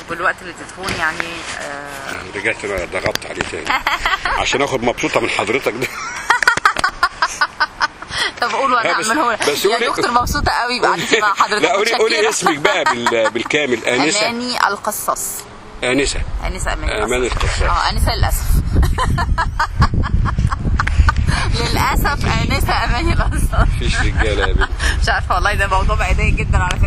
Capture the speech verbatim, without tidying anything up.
والوقت اللي اديتهوني يعني آه رجعت انا ضغطت عليه تاني عشان اخد مبسوطه من حضرتك ده. طب قول وانا اعمله لك يا دكتور. مبسوطه قوي بقعدتي مع حضرتك. لا قولي قولي اسمك بقى بالكامل. انسه اماني القصاص. انسه انسه اماني اماني القصاص. اه انسه للاسف. للاسف انسه اماني القصاص. مفيش رجاله يا بنت. مش عارفه والله، ده موضوع بعيدين جدا على فكره.